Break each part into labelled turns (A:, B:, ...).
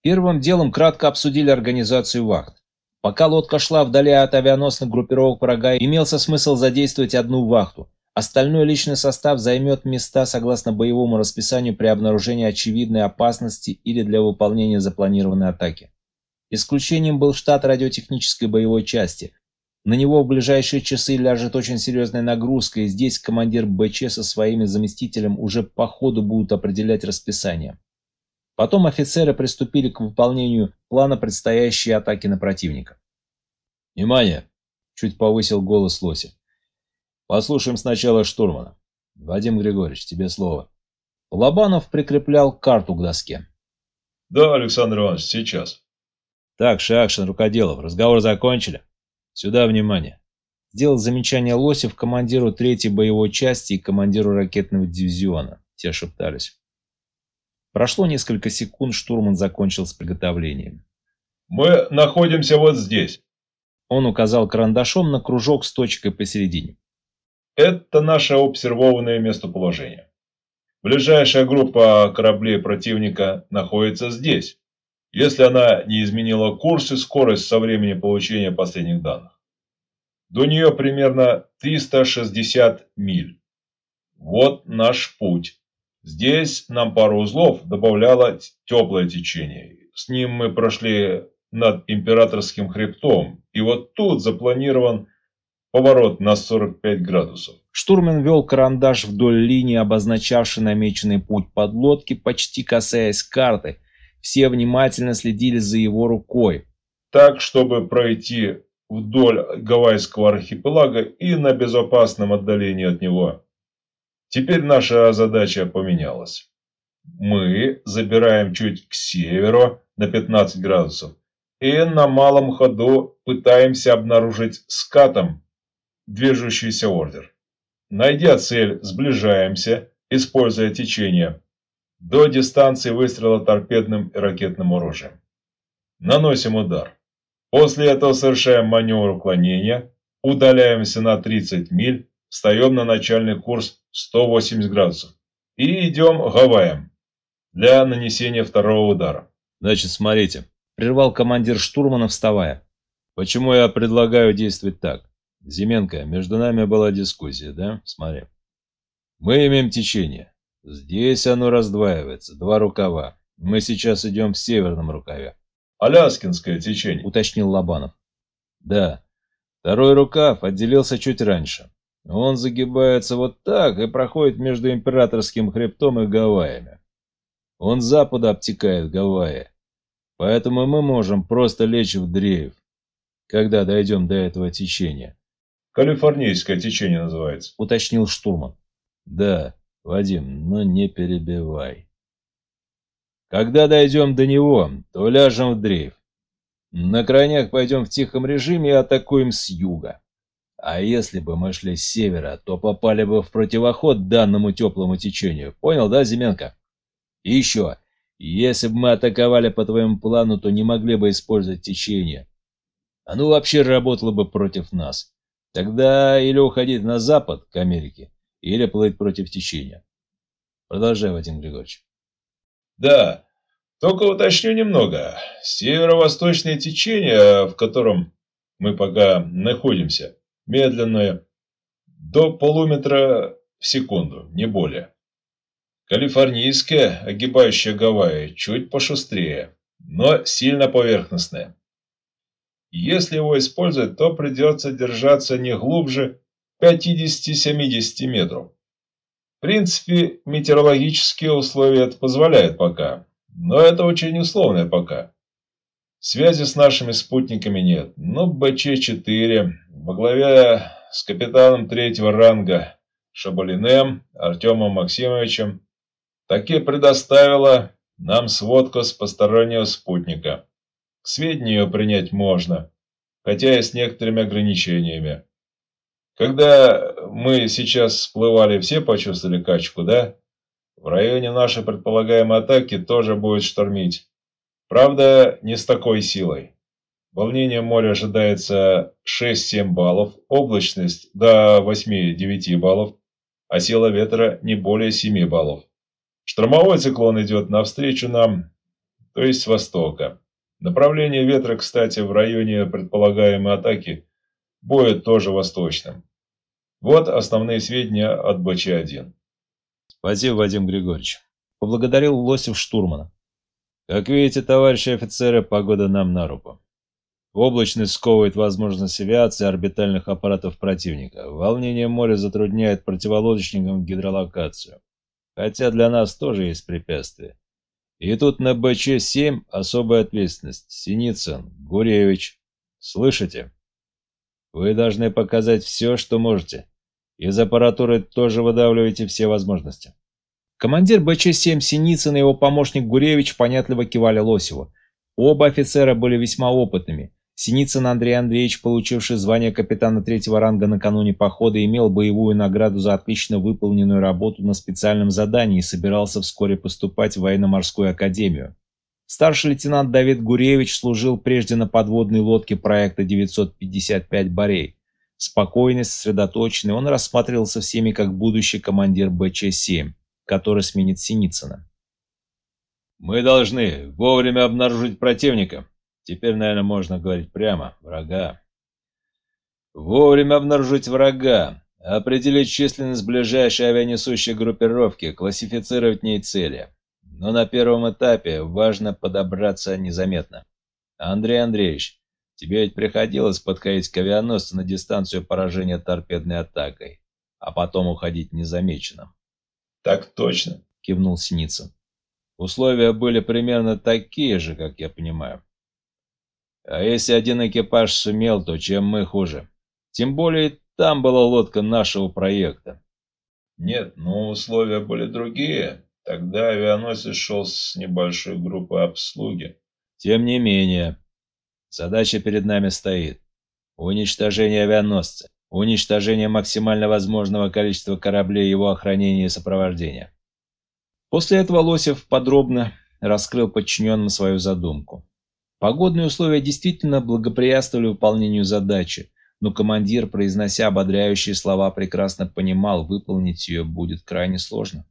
A: Первым делом кратко обсудили организацию вахт. Пока лодка шла вдали от авианосных группировок врага, имелся смысл задействовать одну вахту. Остальной личный состав займет места согласно боевому расписанию при обнаружении очевидной опасности или для выполнения запланированной атаки. Исключением был штат радиотехнической боевой части. На него в ближайшие часы ляжет очень серьезная нагрузка, и здесь командир БЧ со своими заместителем уже по ходу будут определять расписание. Потом офицеры приступили к выполнению плана предстоящей атаки на противника. «Внимание!» – чуть повысил голос Лосев. «Послушаем сначала штурмана. Вадим Григорьевич, тебе слово». Лобанов прикреплял карту к доске.
B: «Да, Александр Иванович, сейчас».
A: «Так, Шакшин, Рукоделов, разговор закончили? Сюда внимание!» Сделал замечание Лосев командиру 3-й боевой части и командиру ракетного дивизиона. Те шептались. Прошло несколько секунд, штурман закончил с приготовлением.
B: «Мы находимся вот здесь».
A: Он указал карандашом на кружок с точкой посередине.
B: «Это наше обсервованное местоположение. Ближайшая группа кораблей противника находится здесь, если она не изменила курс и скорость со времени получения последних данных. До нее примерно 360 миль. Вот наш путь. Здесь нам пару узлов добавляло теплое течение. С ним мы прошли над Императорским хребтом, и вот тут запланирован поворот на 45 градусов».
A: Штурман вел карандаш вдоль линии, обозначавшей намеченный путь подлодки, почти касаясь карты. Все внимательно следили за его рукой.
B: «Так, чтобы пройти вдоль Гавайского архипелага и на безопасном отдалении от него. Теперь наша задача поменялась. Мы забираем чуть к северу на 15 градусов и на малом ходу пытаемся обнаружить скатом движущийся ордер. Найдя цель, сближаемся, используя течение, до дистанции выстрела торпедным и ракетным оружием. Наносим удар. После этого совершаем маневр уклонения, удаляемся на 30 миль, встаем на начальный курс 180 градусов и идем к Гавайям для нанесения второго удара».
A: «Значит, смотрите», – прервал командир штурмана, вставая. «Почему я предлагаю действовать так? Зименко, между нами была дискуссия, да? Смотри. Мы имеем течение. Здесь оно раздваивается, 2 рукава. Мы сейчас идем в северном рукаве».
B: «Аляскинское течение», –
A: уточнил Лобанов. «Да. Второй рукав отделился чуть раньше. Он загибается вот так и проходит между Императорским хребтом и Гавайями. Он с запада обтекает Гавайи. Поэтому мы можем просто лечь в дрейф, когда дойдем до этого течения».
B: «Калифорнийское течение называется»,
A: – уточнил штурман. «Да, Вадим, но не перебивай. Когда дойдем до него, то ляжем в дрейф. На крайняк пойдем в тихом режиме и атакуем с юга. А если бы мы шли с севера, то попали бы в противоход данному теплому течению. Понял, да, Зименко? И еще, если бы мы атаковали по твоему плану, то не могли бы использовать течение. Оно вообще работало бы против нас. Тогда или уходить на запад, к Америке, или плыть против течения. Продолжай, Вадим Григорьевич».
B: «Да, только уточню немного. Северо-восточное течение, в котором мы пока находимся, медленное, до полуметра в секунду, не более. Калифорнийское, огибающее Гавайи, чуть пошустрее, но сильно поверхностное. Если его использовать, то придется держаться не глубже 50-70 метров. В принципе, метеорологические условия это позволяют пока, но это очень условное пока. Связи с нашими спутниками нет, но БЧ-4 во главе с капитаном 3-го ранга Шабалиным Артемом Максимовичем таки предоставила нам сводку с постороннего спутника. К сведению принять можно, хотя и с некоторыми ограничениями. Когда мы сейчас всплывали, все почувствовали качку, да? В районе нашей предполагаемой атаки тоже будет штормить. Правда, не с такой силой. Волнение моря ожидается 6-7 баллов, облачность до 8-9 баллов, а сила ветра не более 7 баллов. Штормовой циклон идет навстречу нам, то есть с востока. Направление ветра, кстати, в районе предполагаемой атаки будет тоже восточным. Вот основные сведения от БЧ-1.
A: Спасибо, Вадим Григорьевич. Поблагодарил Лосев штурмана. Как видите, товарищи офицеры, погода нам на руку. Облачность сковывает возможность авиации и орбитальных аппаратов противника. Волнение моря затрудняет противолодочникам гидролокацию. Хотя для нас тоже есть препятствия. И тут на БЧ-7 особая ответственность. Синицын, Гуревич. Слышите? Вы должны показать все, что можете. Из аппаратуры тоже выдавливаете все возможности. Командир БЧ-7 Синицын и его помощник Гуревич понятливо кивали Лосеву. Оба офицера были весьма опытными. Синицын Андрей Андреевич, получивший звание капитана 3-го ранга накануне похода, имел боевую награду за отлично выполненную работу на специальном задании и собирался вскоре поступать в военно-морскую академию. Старший лейтенант Давид Гуревич служил прежде на подводной лодке проекта 955 «Борей». Спокойный, сосредоточенный, он рассматривался всеми как будущий командир БЧ-7, который сменит Синицына. «Мы должны вовремя обнаружить противника. Теперь, наверное, можно говорить прямо. Врага. Вовремя обнаружить врага, определить численность ближайшей авианесущей группировки, классифицировать в ней цели. Но на первом этапе важно подобраться незаметно. Андрей Андреевич, тебе ведь приходилось подходить к авианосцу на дистанцию поражения торпедной атакой, а потом уходить незамеченным?»
B: «Так точно»,
A: — кивнул Синицын. «Условия были примерно такие же, как я понимаю. А если один экипаж сумел, то чем мы хуже? Тем более там была лодка нашего проекта».
B: «Нет, но условия были другие. Тогда авианосец шел с небольшой группой обслуги».
A: «Тем не менее, задача перед нами стоит. Уничтожение авианосца. Уничтожение максимально возможного количества кораблей, его охранения и сопровождения». После этого Лосев подробно раскрыл подчиненным свою задумку. Погодные условия действительно благоприятствовали выполнению задачи, но командир, произнося ободряющие слова, прекрасно понимал, выполнить ее будет крайне сложно.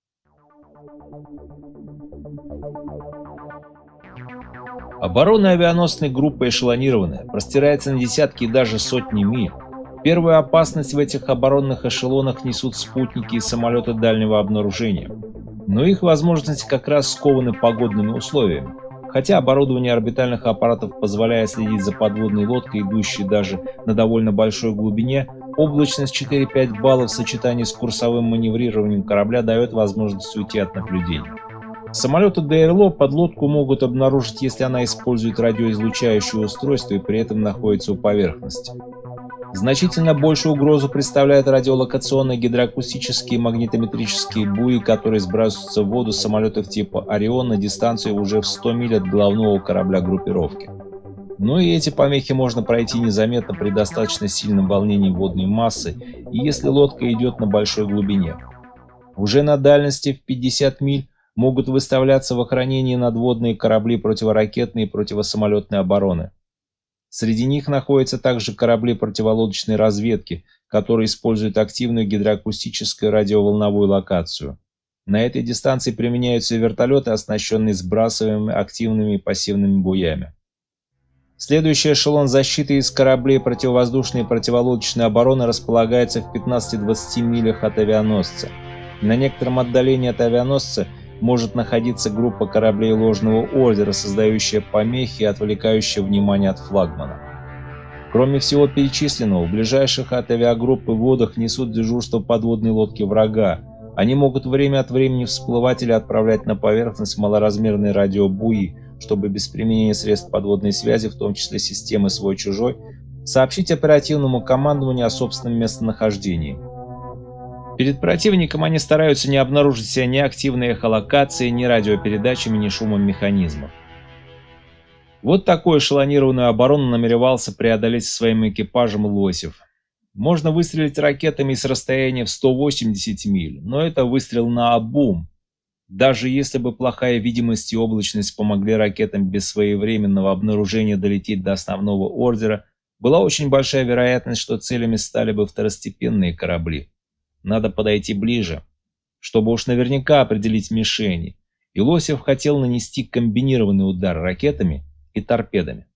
A: Оборона авианосной группы эшелонированная, простирается на десятки и даже сотни миль. Первую опасность в этих оборонных эшелонах несут спутники и самолеты дальнего обнаружения. Но их возможности как раз скованы погодными условиями. Хотя оборудование орбитальных аппаратов позволяет следить за подводной лодкой, идущей даже на довольно большой глубине, облачность 4-5 баллов в сочетании с курсовым маневрированием корабля дает возможность уйти от наблюдения. Самолеты ДРЛО подлодку могут обнаружить, если она использует радиоизлучающее устройство и при этом находится у поверхности. Значительно большую угрозу представляют радиолокационные гидроакустические и магнитометрические буи, которые сбрасываются в воду с самолетов типа «Орион» на дистанцию уже в 100 миль от головного корабля группировки. Но и эти помехи можно пройти незаметно при достаточно сильном волнении водной массы и если лодка идет на большой глубине. Уже на дальности в 50 миль могут выставляться в охранении надводные корабли противоракетной и противосамолетной обороны. Среди них находятся также корабли противолодочной разведки, которые используют активную гидроакустическую радиоволновую локацию. На этой дистанции применяются вертолеты, оснащенные сбрасываемыми активными и пассивными буями. Следующий эшелон защиты из кораблей противовоздушной и противолодочной обороны располагается в 15-20 милях от авианосца. На некотором отдалении от авианосца может находиться группа кораблей ложного ордера, создающая помехи и отвлекающая внимание от флагмана. Кроме всего перечисленного, в ближайших от авиагруппы водах несут дежурство подводные лодки врага. Они могут время от времени всплывать или отправлять на поверхность малоразмерные радиобуи, чтобы без применения средств подводной связи, в том числе системы свой-чужой, сообщить оперативному командованию о собственном местонахождении. Перед противником они стараются не обнаружить себя ни активной эхолокацией, ни радиопередачами, ни шумом механизмов. Вот такую эшелонированную оборону намеревался преодолеть со своим экипажем Лосев. Можно выстрелить ракетами с расстояния в 180 миль, но это выстрел наобум. Даже если бы плохая видимость и облачность помогли ракетам без своевременного обнаружения долететь до основного ордера, была очень большая вероятность, что целями стали бы второстепенные корабли. Надо подойти ближе, чтобы уж наверняка определить мишени, и Лосев хотел нанести комбинированный удар ракетами и торпедами.